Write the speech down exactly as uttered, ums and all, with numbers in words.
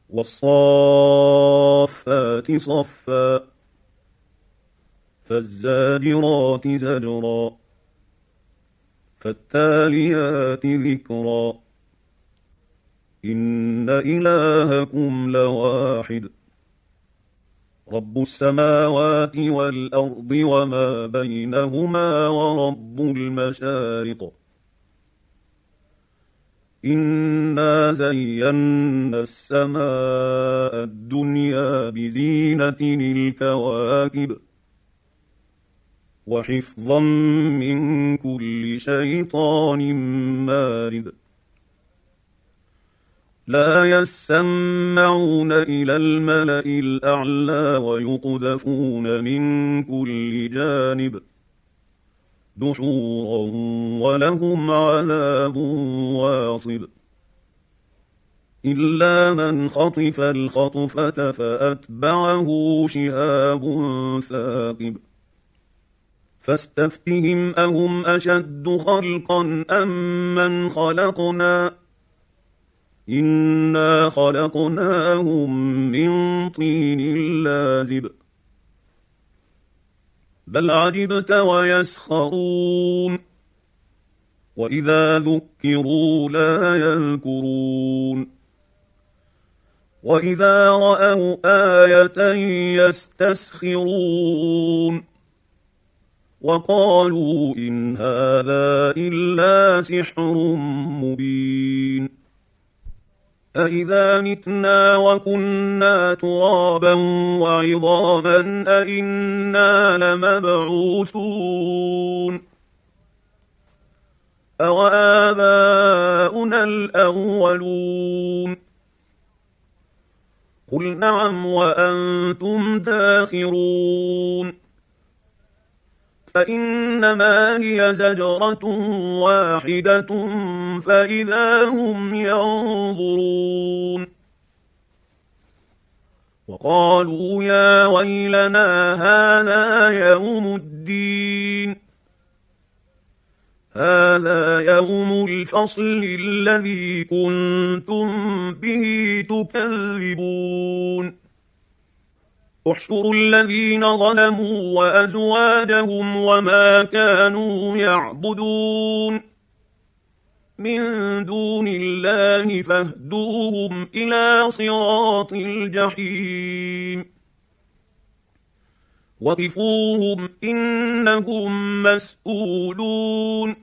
والصافات صفا فالزاجرات زجرا فالتاليات ذكرا إن إلهكم لواحد رب السماوات والأرض وما بينهما ورب المشارق إنا زينا السماء الدنيا بزينة الكواكب وحفظا من كل شيطان مارد لا يسمعون إلى الملأ الأعلى ويقذفون من كل جانب دحورا ولهم عذاب واصب إلا من خطف الخطفة فأتبعه شهاب ثاقب فاستفتهم أهم أشد خلقا أم من خلقنا إنا خلقناهم من طين لازب بل عجبت ويسخرون وإذا ذكروا لا يذكرون وإذا رأوا آية يستسخرون وقالوا إن هذا إلا سحر مبين أإذا متنا وكنا ترابا وعظاما أإنا لمبعوثون أوآباؤنا الأولون قل نعم وأنتم داخرون فإنما هي زجرة واحدة فإذا هم ينظرون وقالوا يا ويلنا هذا يوم الدين هذا يوم الفصل الذي كنتم به تكذبون احشروا الذين ظلموا وأزواجهم وما كانوا يعبدون من دون الله فاهدوهم إلى صراط الجحيم وقفوهم إنهم مسؤولون